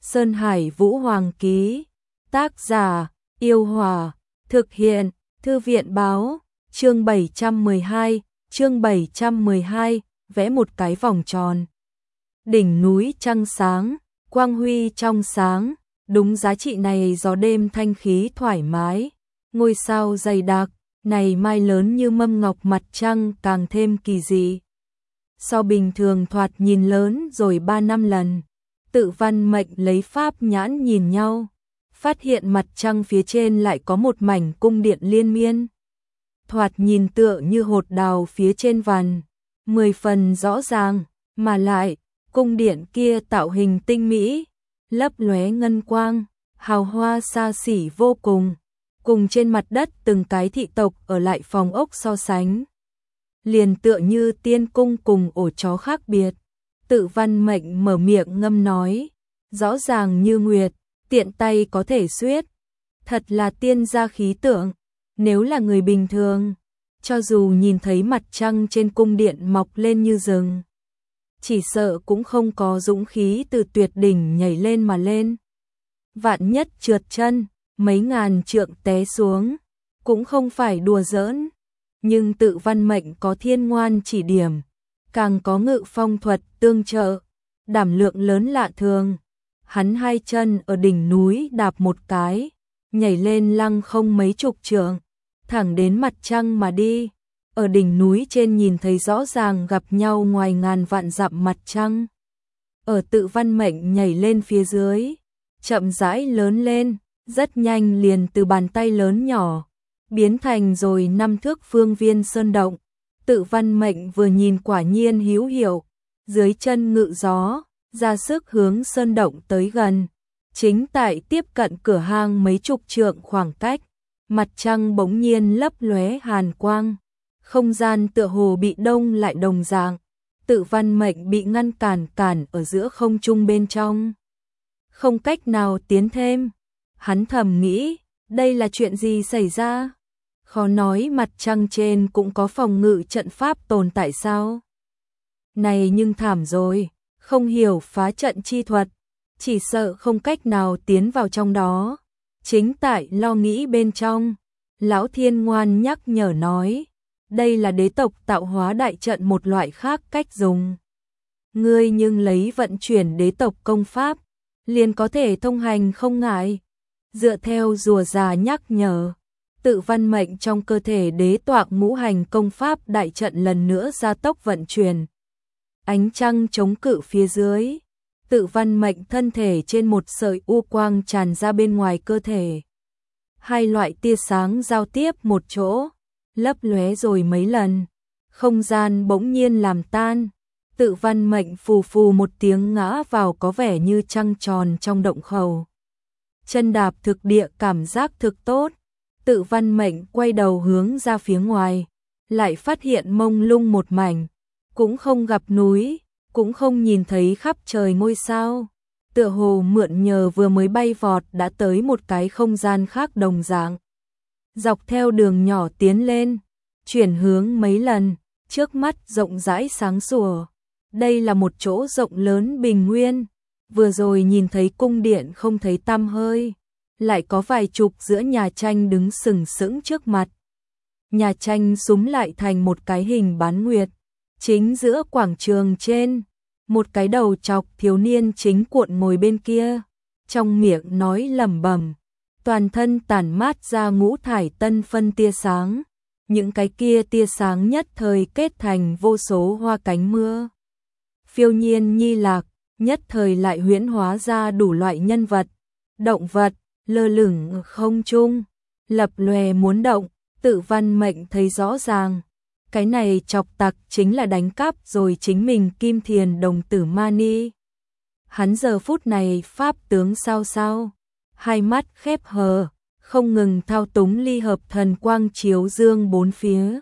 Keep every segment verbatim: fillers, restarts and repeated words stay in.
Sơn Hải Vũ Hoàng ký. Tác giả: Yêu Hòa. Thực hiện: Thư viện báo. Chương bảy trăm mười hai, chương bảy trăm mười hai, vẽ một cái vòng tròn. Đỉnh núi trăng sáng, quang huy trong sáng, đúng giá trị này, gió đêm thanh khí thoải mái, ngôi sao dày đặc, này mai lớn như mâm ngọc, mặt trăng càng thêm kỳ dị. So bình thường thoạt nhìn lớn rồi ba năm lần. Tự Văn Mệnh lấy pháp nhãn nhìn nhau, phát hiện mặt trăng phía trên lại có một mảnh cung điện liên miên. Thoạt nhìn tựa như hột đào phía trên vằn, mười phần rõ ràng, mà lại, cung điện kia tạo hình tinh mỹ, lấp lóe ngân quang, hào hoa xa xỉ vô cùng, cùng trên mặt đất từng cái thị tộc ở lại phòng ốc so sánh. Liền tựa như tiên cung cùng ổ chó khác biệt. Tự Văn Mệnh mở miệng ngâm nói, rõ ràng như nguyệt, tiện tay có thể xuyết. Thật là tiên gia khí tượng. Nếu là người bình thường, cho dù nhìn thấy mặt trăng trên cung điện mọc lên như rừng, chỉ sợ cũng không có dũng khí từ tuyệt đỉnh nhảy lên mà lên. Vạn nhất trượt chân, mấy ngàn trượng té xuống, cũng không phải đùa giỡn. Nhưng Tự Văn Mệnh có thiên ngoan chỉ điểm, càng có ngự phong thuật tương trợ, đảm lượng lớn lạ thường. Hắn hai chân ở đỉnh núi đạp một cái, nhảy lên lăng không mấy chục trượng, thẳng đến mặt trăng mà đi. Ở đỉnh núi trên nhìn thấy rõ ràng gặp nhau ngoài ngàn vạn dặm mặt trăng. Ở Tự Văn Mệnh nhảy lên phía dưới, chậm rãi lớn lên, rất nhanh liền từ bàn tay lớn nhỏ, biến thành rồi năm thước phương viên sơn động. Tự Văn Mệnh vừa nhìn quả nhiên hữu hiệu, dưới chân ngự gió, ra sức hướng sơn động tới gần. Chính tại tiếp cận cửa hang mấy chục trượng khoảng cách, mặt trăng bỗng nhiên lấp lóe hàn quang, không gian tựa hồ bị đông lại đồng dạng. Tự Văn Mệnh bị ngăn cản cản ở giữa không trung bên trong, không cách nào tiến thêm. Hắn thầm nghĩ, đây là chuyện gì xảy ra? Khó nói mặt trăng trên cũng có phòng ngự trận pháp tồn tại sao? Này nhưng thảm rồi, không hiểu phá trận chi thuật, chỉ sợ không cách nào tiến vào trong đó. Chính tại lo nghĩ bên trong, Lão Thiên ngoan nhắc nhở nói, đây là đế tộc tạo hóa đại trận một loại khác cách dùng. Ngươi nhưng lấy vận chuyển đế tộc công pháp, liền có thể thông hành không ngại. Dựa theo rùa già nhắc nhở, Tự Văn Mệnh trong cơ thể đế tọa ngũ hành công pháp đại trận lần nữa gia tốc vận chuyển. Ánh trăng chống cự phía dưới, Tự Văn Mệnh thân thể trên một sợi u quang tràn ra bên ngoài cơ thể. Hai loại tia sáng giao tiếp một chỗ, lấp lóe rồi mấy lần, không gian bỗng nhiên làm tan. Tự Văn Mệnh phù phù một tiếng ngã vào có vẻ như trăng tròn trong động khẩu. Chân đạp thực địa cảm giác thực tốt. Tự Văn Mệnh quay đầu hướng ra phía ngoài, lại phát hiện mông lung một mảnh, cũng không gặp núi, cũng không nhìn thấy khắp trời ngôi sao. Tựa hồ mượn nhờ vừa mới bay vọt đã tới một cái không gian khác đồng dạng. Dọc theo đường nhỏ tiến lên, chuyển hướng mấy lần, trước mắt rộng rãi sáng sủa. Đây là một chỗ rộng lớn bình nguyên, vừa rồi nhìn thấy cung điện không thấy tăm hơi, lại có vài chục giữa nhà tranh đứng sừng sững trước mặt. Nhà tranh súm lại thành một cái hình bán nguyệt, chính giữa quảng trường trên, một cái đầu chọc thiếu niên chính cuộn ngồi bên kia, trong miệng nói lẩm bẩm, toàn thân tản mát ra ngũ thải tân phân tia sáng. Những cái kia tia sáng nhất thời kết thành vô số hoa cánh mưa. Phiêu nhiên nhi lạc, nhất thời lại huyễn hóa ra đủ loại nhân vật, động vật, lơ lửng không trung, lập lòe muốn động. Tự Văn Mệnh thấy rõ ràng, cái này chọc tặc chính là đánh cắp rồi chính mình Kim Thiền đồng tử Mani. Hắn giờ phút này pháp tướng sao sao, hai mắt khép hờ, không ngừng thao túng ly hợp thần quang chiếu dương bốn phía.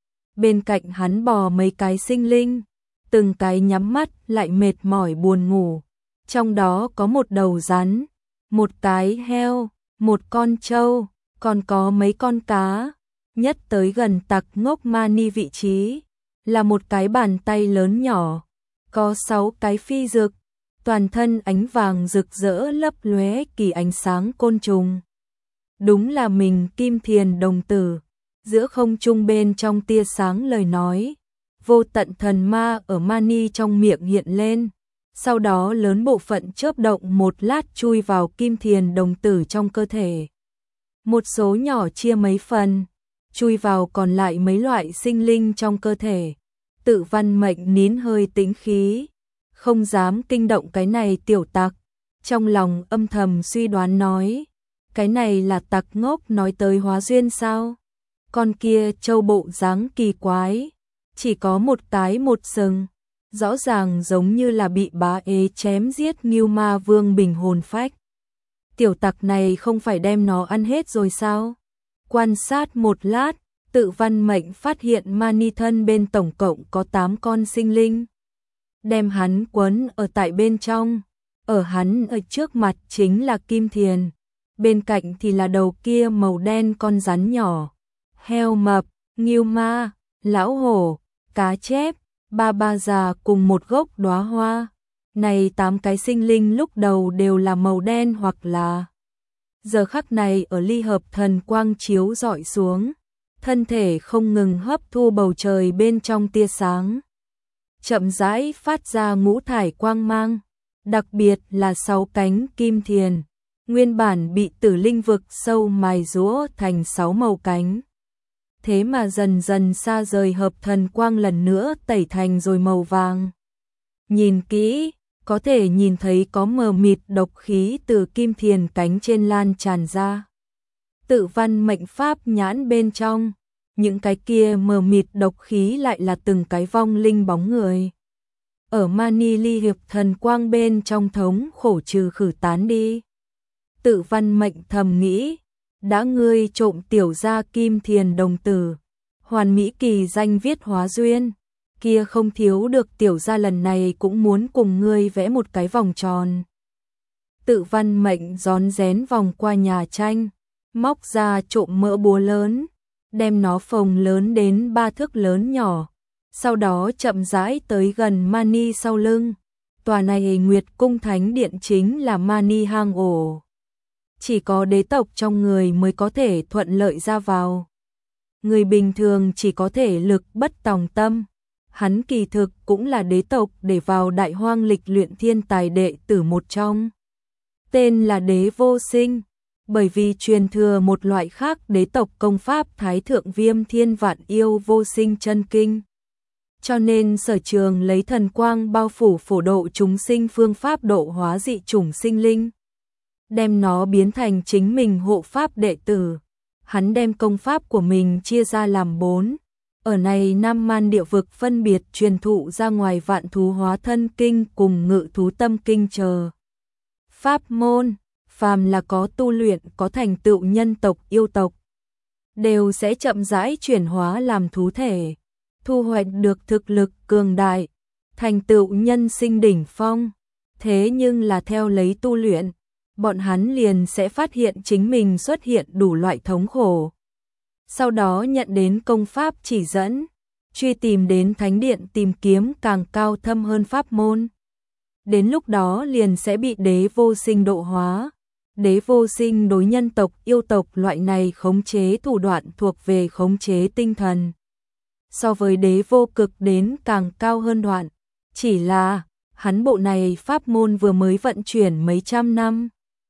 Bên cạnh hắn bò mấy cái sinh linh, từng cái nhắm mắt lại mệt mỏi buồn ngủ. Trong đó có một đầu rắn, một cái heo, một con trâu, còn có mấy con cá. Nhất tới gần tặc ngốc Mani vị trí, là một cái bàn tay lớn nhỏ, có sáu cái phi dực, toàn thân ánh vàng rực rỡ lấp lóe kỳ ánh sáng côn trùng. Đúng là mình Kim Thiền đồng tử. Giữa không trung bên trong tia sáng lời nói, vô tận thần ma ở mani trong miệng hiện lên, sau đó lớn bộ phận chớp động một lát chui vào Kim Thiền đồng tử trong cơ thể. Một số nhỏ chia mấy phần, chui vào còn lại mấy loại sinh linh trong cơ thể. Tự Văn Mệnh nín hơi tĩnh khí, không dám kinh động cái này tiểu tặc, trong lòng âm thầm suy đoán nói, cái này là tặc ngốc nói tới hóa duyên sao? Con kia trâu bộ dáng kỳ quái, chỉ có một cái một sừng, rõ ràng giống như là bị bá ế chém giết Ngưu Ma Vương bình hồn phách. Tiểu tặc này không phải đem nó ăn hết rồi sao? Quan sát một lát, Tự Văn Mệnh phát hiện mani thân bên tổng cộng có tám con sinh linh. Đem hắn quấn ở tại bên trong, ở hắn ở trước mặt chính là Kim Thiền, bên cạnh thì là đầu kia màu đen con rắn nhỏ, heo mập, ngưu ma, lão hổ, cá chép, ba ba già cùng một gốc đóa hoa. Này tám cái sinh linh lúc đầu đều là màu đen hoặc là giờ khắc này ở ly hợp thần quang chiếu rọi xuống, thân thể không ngừng hấp thu bầu trời bên trong tia sáng, chậm rãi phát ra ngũ thải quang mang, đặc biệt là sáu cánh Kim Thiền, nguyên bản bị tử linh vực sâu mài rũa thành sáu màu cánh. Thế mà dần dần xa rời hợp thần quang lần nữa tẩy thành rồi màu vàng. Nhìn kỹ, có thể nhìn thấy có mờ mịt độc khí từ Kim Thiền cánh trên lan tràn ra. Tự Văn Mệnh pháp nhãn bên trong, những cái kia mờ mịt độc khí lại là từng cái vong linh bóng người. Ở mani ly hiệp thần quang bên trong thống khổ trừ khử tán đi. Tự Văn Mệnh thầm nghĩ, đã ngươi trộm tiểu gia Kim Thiền đồng tử, hoàn mỹ kỳ danh viết hóa duyên, kia không thiếu được tiểu gia lần này cũng muốn cùng ngươi vẽ một cái vòng tròn. Tự Văn Mệnh rón rén vòng qua nhà tranh, móc ra trộm mỡ búa lớn, đem nó phồng lớn đến ba thước lớn nhỏ, sau đó chậm rãi tới gần mani sau lưng. Tòa này Nguyệt Cung Thánh Điện chính là mani hang ổ. Chỉ có đế tộc trong người mới có thể thuận lợi ra vào. Người bình thường chỉ có thể lực bất tòng tâm. Hắn kỳ thực cũng là đế tộc để vào đại hoang lịch luyện thiên tài đệ tử một trong. Tên là Đế Vô Sinh, bởi vì truyền thừa một loại khác đế tộc công pháp Thái Thượng Viêm Thiên Vạn Yêu Vô Sinh Chân Kinh. Cho nên sở trường lấy thần quang bao phủ phổ độ chúng sinh phương pháp độ hóa dị chủng sinh linh, đem nó biến thành chính mình hộ pháp đệ tử. Hắn đem công pháp của mình chia ra làm bốn, ở này Nam Man địa vực phân biệt truyền thụ ra ngoài Vạn Thú Hóa Thân Kinh cùng Ngự Thú Tâm Kinh chờ. Pháp môn, phàm là có tu luyện có thành tựu nhân tộc yêu tộc, đều sẽ chậm rãi chuyển hóa làm thú thể, thu hoạch được thực lực cường đại, thành tựu nhân sinh đỉnh phong. Thế nhưng là theo lấy tu luyện, bọn hắn liền sẽ phát hiện chính mình xuất hiện đủ loại thống khổ. Sau đó nhận đến công pháp chỉ dẫn, truy tìm đến thánh điện tìm kiếm càng cao thâm hơn pháp môn. Đến lúc đó liền sẽ bị Đế Vô Sinh độ hóa. Đế Vô Sinh đối nhân tộc yêu tộc loại này khống chế thủ đoạn thuộc về khống chế tinh thần. So với Đế Vô Cực đến càng cao hơn đoạn, chỉ là hắn bộ này pháp môn vừa mới vận chuyển mấy trăm năm,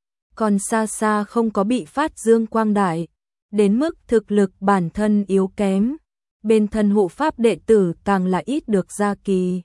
còn xa xa không có bị phát dương quang đại, đến mức thực lực bản thân yếu kém, bên thân hộ pháp đệ tử càng là ít được gia kỳ.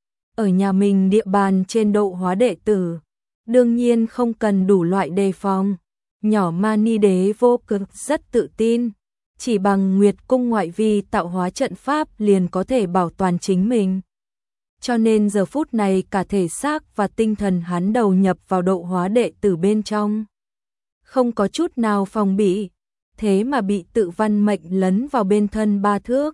Ở nhà mình địa bàn trên độ hóa đệ tử, đương nhiên không cần đủ loại đề phòng. Nhỏ Mani Đế Vô Cực rất tự tin, chỉ bằng Nguyệt Cung ngoại vi tạo hóa trận pháp liền có thể bảo toàn chính mình. Cho nên giờ phút này cả thể xác và tinh thần hắn đầu nhập vào độ hóa đệ tử bên trong, không có chút nào phòng bị, thế mà bị Tự Văn Mệnh lấn vào bên thân ba thước.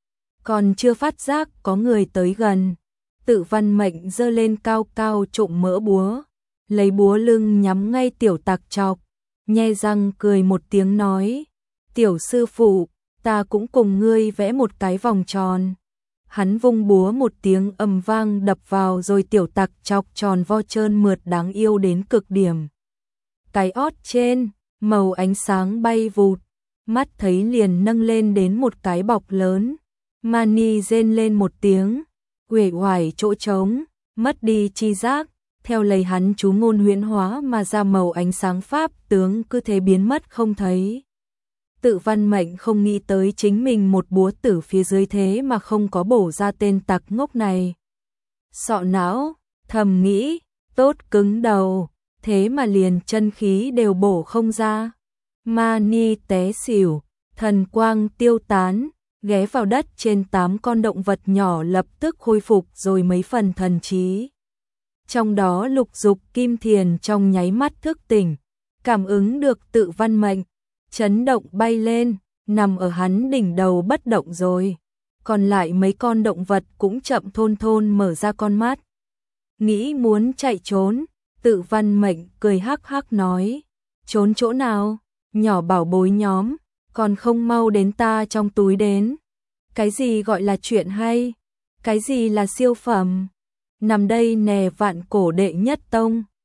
Còn chưa phát giác có người tới gần, Tự Văn Mệnh giơ lên cao cao trộm mỡ búa, lấy búa lưng nhắm ngay tiểu tặc chọc, nhe răng cười một tiếng nói, tiểu sư phụ, ta cũng cùng ngươi vẽ một cái vòng tròn. Hắn vung búa một tiếng ầm vang đập vào rồi tiểu tặc chọc tròn vo trơn mượt đáng yêu đến cực điểm. Cái ót trên, màu ánh sáng bay vụt, mắt thấy liền nâng lên đến một cái bọc lớn. Mani rên lên một tiếng, uể oải chỗ trống, mất đi chi giác, theo lời hắn chú ngôn huyễn hóa mà ra màu ánh sáng pháp tướng cứ thế biến mất không thấy. Tự Văn Mệnh không nghĩ tới chính mình một búa tử phía dưới thế mà không có bổ ra tên tặc ngốc này. Sọ não, thầm nghĩ, tốt cứng đầu, thế mà liền chân khí đều bổ không ra. Mani té xỉu, thần quang tiêu tán, ghé vào đất trên tám con động vật nhỏ lập tức khôi phục rồi mấy phần thần trí. Trong đó Lục Dục Kim Thiền trong nháy mắt thức tỉnh, cảm ứng được Tự Văn Mệnh, chấn động bay lên, nằm ở hắn đỉnh đầu bất động rồi. Còn lại mấy con động vật cũng chậm thôn thôn mở ra con mắt. Nghĩ muốn chạy trốn, Tự Văn Mệnh cười hắc hắc nói, trốn chỗ nào, nhỏ bảo bối nhóm, còn không mau đến ta trong túi đến. Cái gì gọi là chuyện hay, cái gì là siêu phẩm, nằm đây nè vạn cổ đệ nhất tông.